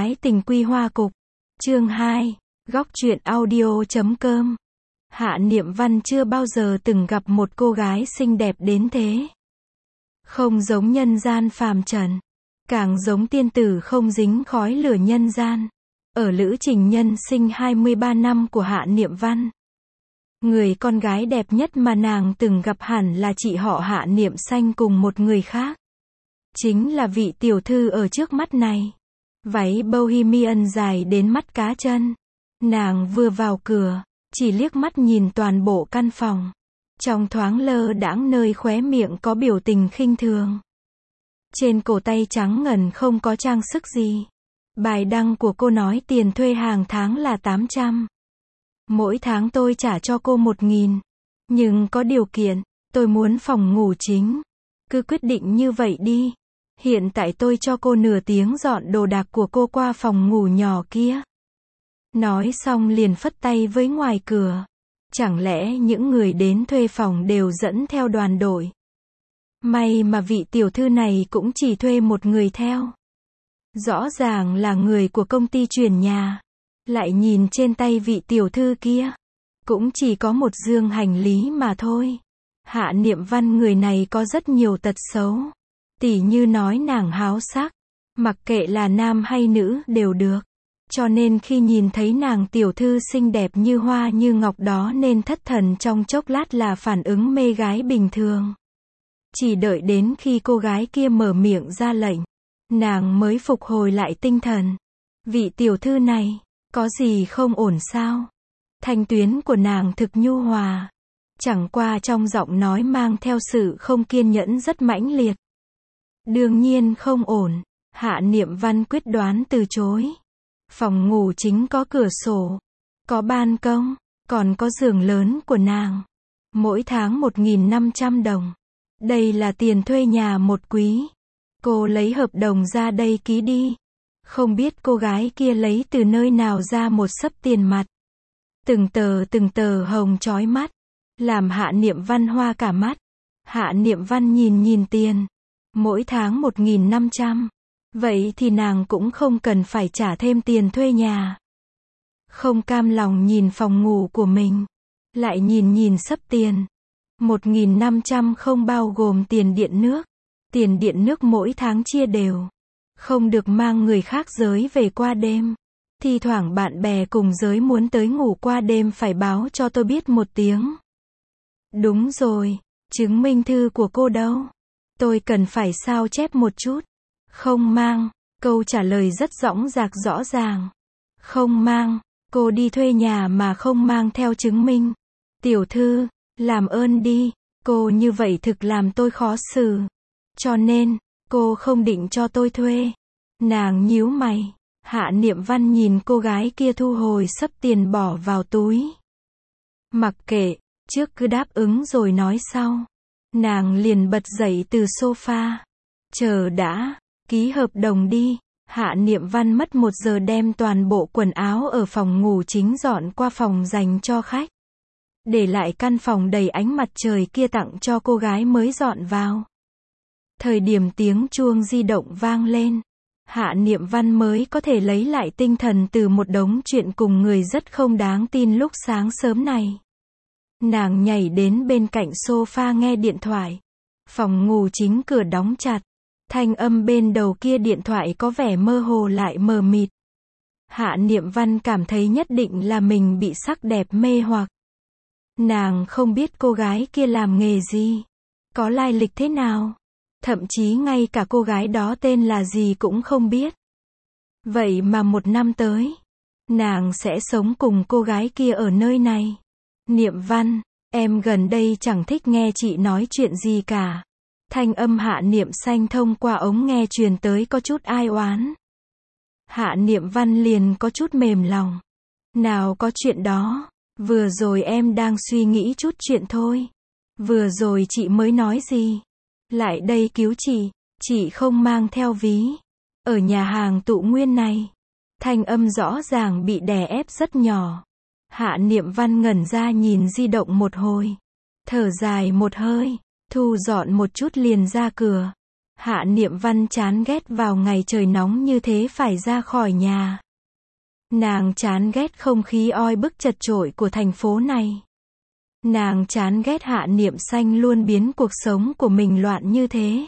Ái tình quy hoa cục. Chương 2. Góc truyện audio.com. Hạ Niệm Văn chưa bao giờ từng gặp một cô gái xinh đẹp đến thế. Không giống nhân gian phàm trần, càng giống tiên tử không dính khói lửa nhân gian. Ở lữ trình nhân sinh 23 năm của Hạ Niệm Văn, người con gái đẹp nhất mà nàng từng gặp hẳn là chị họ Hạ Niệm Xanh cùng một người khác. Chính là vị tiểu thư ở trước mắt này. Váy bohemian dài đến mắt cá chân. Nàng vừa vào cửa, chỉ liếc mắt nhìn toàn bộ căn phòng. Trong thoáng lơ đãng nơi khóe miệng có biểu tình khinh thường. Trên cổ tay trắng ngần không có trang sức gì. Bài đăng của cô nói tiền thuê hàng tháng là 800. Mỗi tháng tôi trả cho cô 1.000. Nhưng có điều kiện, tôi muốn phòng ngủ chính. Cứ quyết định như vậy đi. Hiện tại tôi cho cô nửa tiếng dọn đồ đạc của cô qua phòng ngủ nhỏ kia. Nói xong liền phất tay với ngoài cửa. Chẳng lẽ những người đến thuê phòng đều dẫn theo đoàn đội? May mà vị tiểu thư này cũng chỉ thuê một người theo. Rõ ràng là người của công ty chuyển nhà. Lại nhìn trên tay vị tiểu thư kia, cũng chỉ có một dương hành lý mà thôi. Hạ Niệm Văn người này có rất nhiều tật xấu. Tỉ như nói nàng háo sắc, mặc kệ là nam hay nữ đều được. Cho nên khi nhìn thấy nàng tiểu thư xinh đẹp như hoa như ngọc đó nên thất thần trong chốc lát là phản ứng mê gái bình thường. Chỉ đợi đến khi cô gái kia mở miệng ra lệnh, nàng mới phục hồi lại tinh thần. Vị tiểu thư này, có gì không ổn sao? Thanh tuyến của nàng thực nhu hòa. Chẳng qua trong giọng nói mang theo sự không kiên nhẫn rất mãnh liệt. Đương nhiên không ổn. Hạ Niệm Văn quyết đoán từ chối. Phòng ngủ chính có cửa sổ, có ban công, còn có giường lớn của nàng. Mỗi tháng 1.500 đồng. Đây là tiền thuê nhà một quý. Cô lấy hợp đồng ra đây ký đi. Không biết cô gái kia lấy từ nơi nào ra một xấp tiền mặt. Từng tờ hồng chói mắt, làm Hạ Niệm Văn hoa cả mắt. Hạ Niệm Văn nhìn tiền. Mỗi tháng 1.500. Vậy thì nàng cũng không cần phải trả thêm tiền thuê nhà. Không cam lòng nhìn phòng ngủ của mình. Lại nhìn xấp tiền. 1.500 không bao gồm tiền điện nước. Tiền điện nước mỗi tháng chia đều. Không được mang người khác giới về qua đêm. Thi thoảng bạn bè cùng giới muốn tới ngủ qua đêm phải báo cho tôi biết một tiếng. Đúng rồi, chứng minh thư của cô đâu? Tôi cần phải sao chép một chút. Không mang. Câu trả lời rất dõng dạc rõ ràng. Không mang. Cô đi thuê nhà mà không mang theo chứng minh. Tiểu thư, làm ơn đi. Cô như vậy thực làm tôi khó xử. Cho nên, cô không định cho tôi thuê. Nàng nhíu mày. Hạ Niệm Văn nhìn cô gái kia thu hồi xấp tiền bỏ vào túi. Mặc kệ, trước cứ đáp ứng rồi nói sau. Nàng liền bật dậy từ sofa. Chờ đã, ký hợp đồng đi. Hạ Niệm Văn mất 1 giờ đem toàn bộ quần áo ở phòng ngủ chính dọn qua phòng dành cho khách. Để lại căn phòng đầy ánh mặt trời kia tặng cho cô gái mới dọn vào. Thời điểm tiếng chuông di động vang lên, Hạ Niệm Văn mới có thể lấy lại tinh thần từ một đống chuyện cùng người rất không đáng tin lúc sáng sớm này. Nàng nhảy đến bên cạnh sofa nghe điện thoại. Phòng ngủ chính cửa đóng chặt. Thanh âm bên đầu kia điện thoại có vẻ mơ hồ lại mờ mịt. Hạ Niệm Văn cảm thấy nhất định là mình bị sắc đẹp mê hoặc. Nàng không biết cô gái kia làm nghề gì, có lai lịch thế nào. Thậm chí ngay cả cô gái đó tên là gì cũng không biết. Vậy mà 1 năm tới, nàng sẽ sống cùng cô gái kia ở nơi này. Niệm Văn, em gần đây chẳng thích nghe chị nói chuyện gì cả. Thanh âm Hạ Niệm Xanh thông qua ống nghe truyền tới có chút ai oán. Hạ Niệm Văn liền có chút mềm lòng. Nào có chuyện đó, vừa rồi em đang suy nghĩ chút chuyện thôi. Vừa rồi chị mới nói gì? Lại đây cứu chị không mang theo ví. Ở nhà hàng Tụ Nguyên này. Thanh âm rõ ràng bị đè ép rất nhỏ. Hạ Niệm Văn ngẩn ra nhìn di động một hồi. Thở dài một hơi, thu dọn một chút liền ra cửa. Hạ Niệm Văn chán ghét vào ngày trời nóng như thế phải ra khỏi nhà. Nàng chán ghét không khí oi bức chật chội của thành phố này. Nàng chán ghét Hạ Niệm Xanh luôn biến cuộc sống của mình loạn như thế.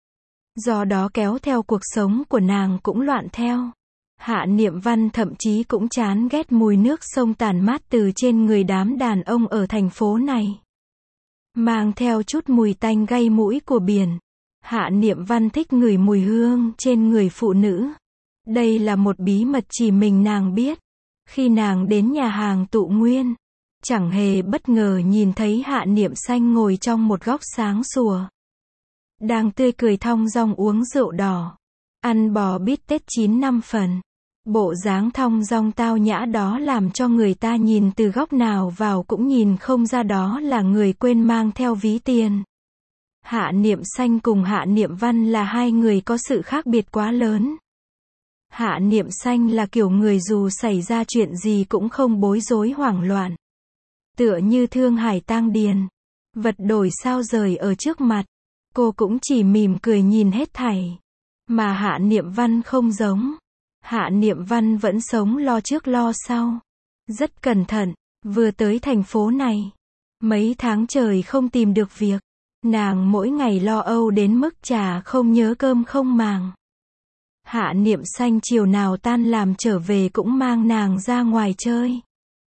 Do đó kéo theo cuộc sống của nàng cũng loạn theo. Hạ Niệm Văn thậm chí cũng chán ghét mùi nước sông tàn mát từ trên người đám đàn ông ở thành phố này. Mang theo chút mùi tanh gây mũi của biển. Hạ Niệm Văn thích ngửi mùi hương trên người phụ nữ. Đây là một bí mật chỉ mình nàng biết. Khi nàng đến nhà hàng Tụ Nguyên, chẳng hề bất ngờ nhìn thấy Hạ Niệm Xanh ngồi trong một góc sáng sủa. Đang tươi cười thong dong uống rượu đỏ. Ăn bò bít tết 9-5 phần. Bộ dáng thong dong tao nhã đó làm cho người ta nhìn từ góc nào vào cũng nhìn không ra đó là người quên mang theo ví tiền. Hạ Niệm Xanh cùng Hạ Niệm Văn là hai người có sự khác biệt quá lớn. Hạ Niệm Xanh là kiểu người dù xảy ra chuyện gì cũng không bối rối hoảng loạn. Tựa như Thương Hải tang điền. Vật đổi sao rời ở trước mặt. Cô cũng chỉ mỉm cười nhìn hết thảy. Mà Hạ Niệm Văn không giống. Hạ Niệm Văn vẫn sống lo trước lo sau. Rất cẩn thận. Vừa tới thành phố này. Mấy tháng trời không tìm được việc. Nàng mỗi ngày lo âu đến mức chả không nhớ cơm không màng. Hạ Niệm Xanh chiều nào tan làm trở về cũng mang nàng ra ngoài chơi.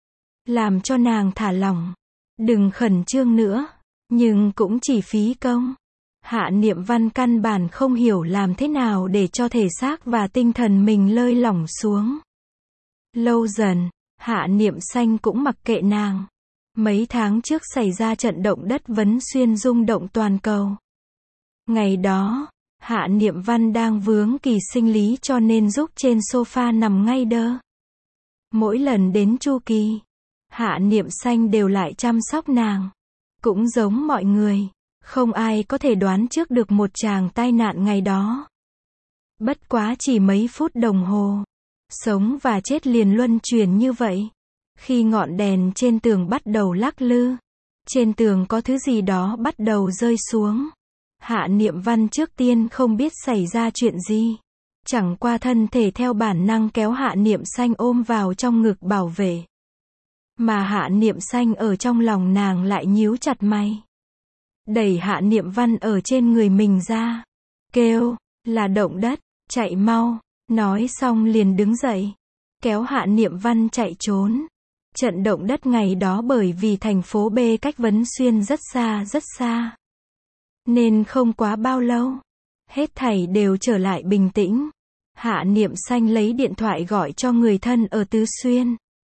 Làm cho nàng thả lỏng. Đừng khẩn trương nữa. Nhưng cũng chỉ phí công. Hạ Niệm Văn căn bản không hiểu làm thế nào để cho thể xác và tinh thần mình lơi lỏng xuống. Lâu dần, Hạ Niệm Xanh cũng mặc kệ nàng. Mấy tháng trước xảy ra trận động đất Vấn Xuyên rung động toàn cầu. Ngày đó, Hạ Niệm Văn đang vướng kỳ sinh lý cho nên giúp trên sofa nằm ngay đơ. Mỗi lần đến chu kỳ, Hạ Niệm Xanh đều lại chăm sóc nàng. Cũng giống mọi người, không ai có thể đoán trước được một tràng tai nạn ngày đó. Bất quá chỉ mấy phút đồng hồ, sống và chết liền luân chuyển như vậy. Khi ngọn đèn trên tường bắt đầu lắc lư, trên tường có thứ gì đó bắt đầu rơi xuống. Hạ Niệm Văn trước tiên không biết xảy ra chuyện gì. Chẳng qua thân thể theo bản năng kéo Hạ Niệm Xanh ôm vào trong ngực bảo vệ. Mà Hạ Niệm Xanh ở trong lòng nàng lại nhíu chặt mày. Đẩy Hạ Niệm Văn ở trên người mình ra. Kêu, là động đất, chạy mau. Nói xong liền đứng dậy. Kéo Hạ Niệm Văn chạy trốn. Trận động đất ngày đó bởi vì thành phố B cách Vấn Xuyên rất xa. Nên không quá bao lâu. Hết thảy đều trở lại bình tĩnh. Hạ Niệm Xanh lấy điện thoại gọi cho người thân ở Tứ Xuyên.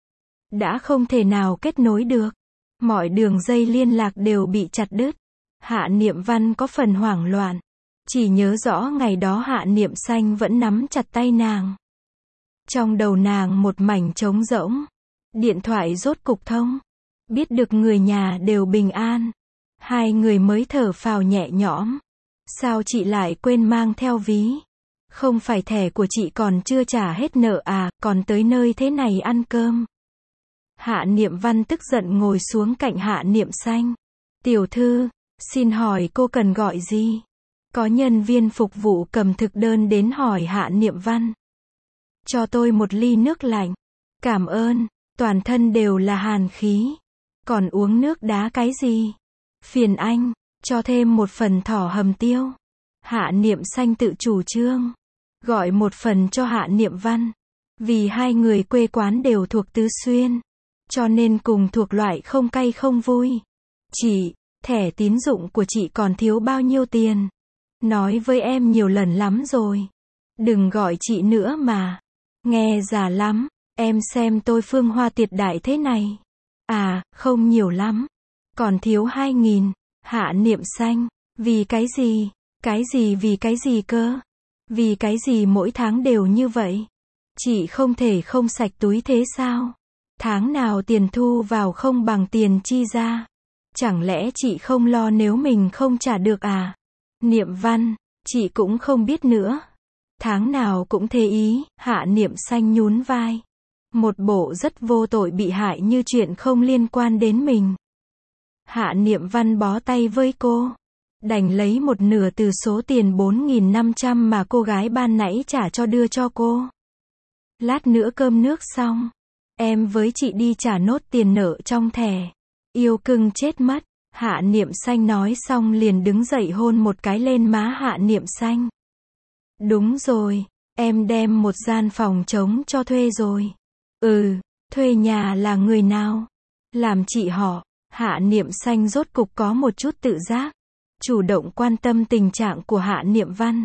Đã không thể nào kết nối được. Mọi đường dây liên lạc đều bị chặt đứt. Hạ Niệm Văn có phần hoảng loạn. Chỉ nhớ rõ ngày đó Hạ Niệm Xanh vẫn nắm chặt tay nàng. Trong đầu nàng một mảnh trống rỗng. Điện thoại rốt cục thông. Biết được người nhà đều bình an. Hai người mới thở phào nhẹ nhõm. Sao chị lại quên mang theo ví? Không phải thẻ của chị còn chưa trả hết nợ à, còn tới nơi thế này ăn cơm. Hạ Niệm Văn tức giận ngồi xuống cạnh Hạ Niệm Xanh. Tiểu thư, xin hỏi cô cần gọi gì? Có nhân viên phục vụ cầm thực đơn đến hỏi Hạ Niệm Văn. Cho tôi một ly nước lạnh. Cảm ơn, toàn thân đều là hàn khí. Còn uống nước đá cái gì? Phiền anh, cho thêm một phần thỏ hầm tiêu. Hạ Niệm Xanh tự chủ trương. Gọi một phần cho Hạ Niệm Văn. Vì hai người quê quán đều thuộc Tứ Xuyên. Cho nên cùng thuộc loại không cay không vui. Chị, thẻ tín dụng của chị còn thiếu bao nhiêu tiền? Nói với em nhiều lần lắm rồi. Đừng gọi chị nữa mà. Nghe già lắm. Em xem tôi phương hoa tiệt đại thế này. À, không nhiều lắm. Còn thiếu 2.000. Hạ Niệm Xanh. Vì cái gì? Cái gì vì cái gì cơ? Vì cái gì mỗi tháng đều như vậy? Chị không thể không sạch túi thế sao? Tháng nào tiền thu vào không bằng tiền chi ra? Chẳng lẽ chị không lo nếu mình không trả được à? Niệm Văn, chị cũng không biết nữa. Tháng nào cũng thế ý. Hạ Niệm Xanh nhún vai. Một bộ rất vô tội bị hại như chuyện không liên quan đến mình. Hạ Niệm Văn bó tay với cô. đành lấy một nửa từ số tiền 4.500 mà cô gái ban nãy trả cho đưa cho cô. Lát nữa cơm nước xong, em với chị đi trả nốt tiền nợ trong thẻ. Yêu cưng chết mất. Hạ Niệm Xanh nói xong liền đứng dậy hôn một cái lên má Hạ Niệm Xanh. Đúng rồi, em đem một gian phòng trống cho thuê rồi. Ừ, thuê nhà là người nào? Làm chị họ. Hạ Niệm Xanh rốt cục có một chút tự giác, chủ động quan tâm tình trạng của Hạ Niệm Văn.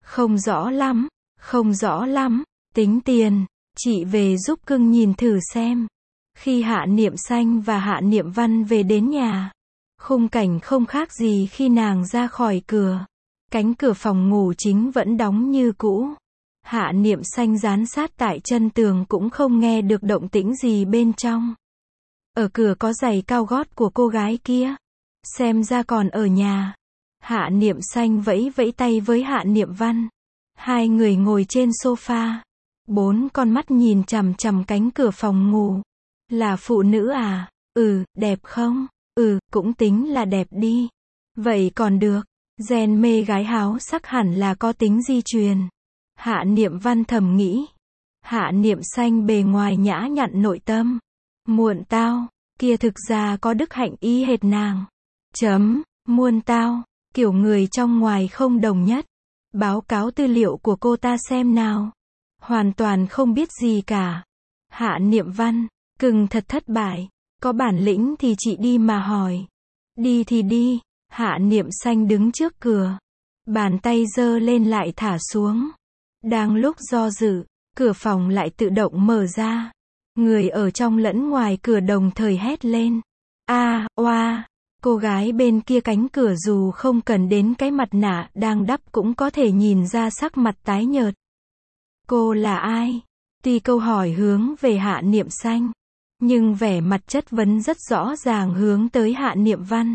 Không rõ lắm, tính tiền, chị về giúp cưng nhìn thử xem. Khi Hạ Niệm Xanh và Hạ Niệm Văn về đến nhà, khung cảnh không khác gì khi nàng ra khỏi cửa. Cánh cửa phòng ngủ chính vẫn đóng như cũ. Hạ Niệm Xanh dán sát tại chân tường cũng không nghe được động tĩnh gì bên trong. Ở cửa có giày cao gót của cô gái kia. Xem ra còn ở nhà. Hạ Niệm Xanh vẫy vẫy tay với Hạ Niệm Văn. Hai người ngồi trên sofa. 4 con mắt nhìn chằm chằm cánh cửa phòng ngủ. Là phụ nữ à? Ừ, đẹp không? Ừ, cũng tính là đẹp đi. Vậy còn được. Gen mê gái háo sắc hẳn là có tính di truyền. Hạ Niệm Văn thầm nghĩ. Hạ Niệm Xanh bề ngoài nhã nhặn nội tâm. Muộn tao, kia thực ra có đức hạnh y hệt nàng. Muôn tao, kiểu người trong ngoài không đồng nhất. Báo cáo tư liệu của cô ta xem nào. Hoàn toàn không biết gì cả. Hạ Niệm Văn, cưng thật thất bại. Có bản lĩnh thì chị đi mà hỏi. Đi thì đi. Hạ Niệm Xanh đứng trước cửa. Bàn tay giơ lên lại thả xuống. Đang lúc do dự, cửa phòng lại tự động mở ra. Người ở trong lẫn ngoài cửa đồng thời hét lên. A, oa. Cô gái bên kia cánh cửa dù không cần đến cái mặt nạ đang đắp cũng có thể nhìn ra sắc mặt tái nhợt. Cô là ai? Tuy câu hỏi hướng về Hạ Niệm Xanh, nhưng vẻ mặt chất vấn rất rõ ràng hướng tới Hạ Niệm Văn.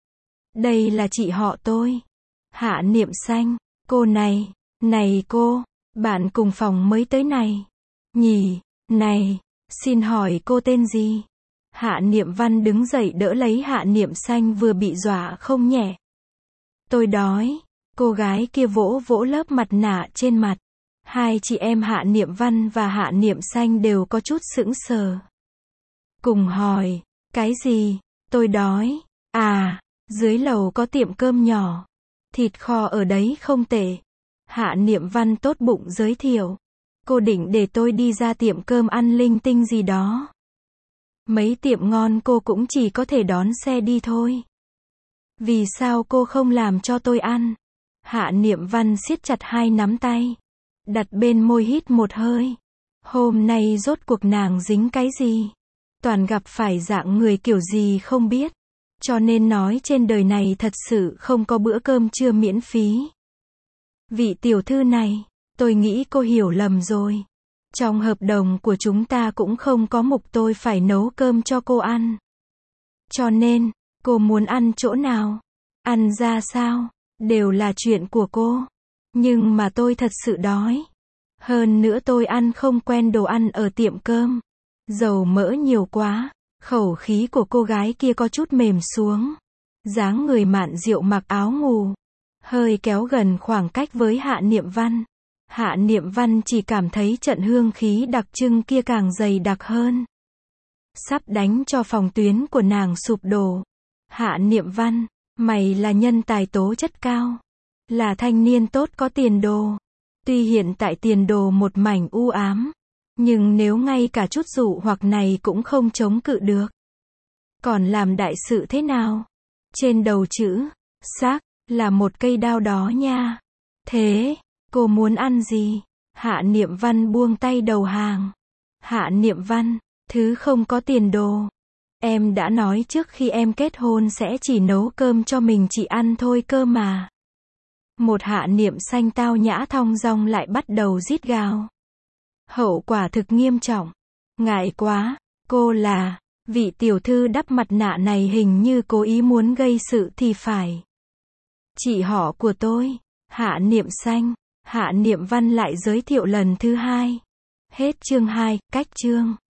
Đây là chị họ tôi. Hạ Niệm Xanh, cô này cô, bạn cùng phòng mới tới này. Nhỉ, này, xin hỏi cô tên gì? Hạ Niệm Văn đứng dậy đỡ lấy Hạ Niệm Xanh vừa bị dọa không nhẹ. Tôi đói. Cô gái kia vỗ vỗ lớp mặt nạ trên mặt. Hai chị em Hạ Niệm Văn và Hạ Niệm Xanh đều có chút sững sờ. Cùng hỏi, cái gì? Tôi đói. À, dưới lầu có tiệm cơm nhỏ. Thịt kho ở đấy không tệ. Hạ Niệm Văn tốt bụng giới thiệu. Cô định để tôi đi ra tiệm cơm ăn linh tinh gì đó. Mấy tiệm ngon cô cũng chỉ có thể đón xe đi thôi. Vì sao cô không làm cho tôi ăn? Hạ Niệm Văn siết chặt hai nắm tay. Đặt bên môi hít một hơi. Hôm nay rốt cuộc nàng dính cái gì? Toàn gặp phải dạng người kiểu gì không biết. Cho nên nói trên đời này thật sự không có bữa cơm trưa miễn phí. Vị tiểu thư này, tôi nghĩ cô hiểu lầm rồi. Trong hợp đồng của chúng ta cũng không có mục tôi phải nấu cơm cho cô ăn. Cho nên, cô muốn ăn chỗ nào, ăn ra sao, đều là chuyện của cô. Nhưng mà tôi thật sự đói. Hơn nữa tôi ăn không quen đồ ăn ở tiệm cơm. Dầu mỡ nhiều quá. Khẩu khí của cô gái kia có chút mềm xuống. Dáng người mạn diệu mặc áo ngủ. Hơi kéo gần khoảng cách với Hạ Niệm Văn. Hạ Niệm Văn chỉ cảm thấy trận hương khí đặc trưng kia càng dày đặc hơn. Sắp đánh cho phòng tuyến của nàng sụp đổ. Hạ Niệm Văn, mày là nhân tài tố chất cao. Là thanh niên tốt có tiền đồ. Tuy hiện tại tiền đồ một mảnh u ám. Nhưng nếu ngay cả chút dụ hoặc này cũng không chống cự được. Còn làm đại sự thế nào? Trên đầu chữ, xác, là một cây đao đó nha. Thế, cô muốn ăn gì? Hạ Niệm Văn buông tay đầu hàng. Hạ Niệm Văn, thứ không có tiền đồ. Em đã nói trước khi em kết hôn sẽ chỉ nấu cơm cho mình chị ăn thôi cơ mà. Một Hạ Niệm Xanh tao nhã thong dong lại bắt đầu rít gào. Hậu quả thực nghiêm trọng. Ngại quá, cô là, vị tiểu thư đắp mặt nạ này hình như cố ý muốn gây sự thì phải. Chị họ của tôi, Hạ Niệm Xanh. Hạ Niệm Văn lại giới thiệu lần thứ hai. Hết chương 2, cách chương.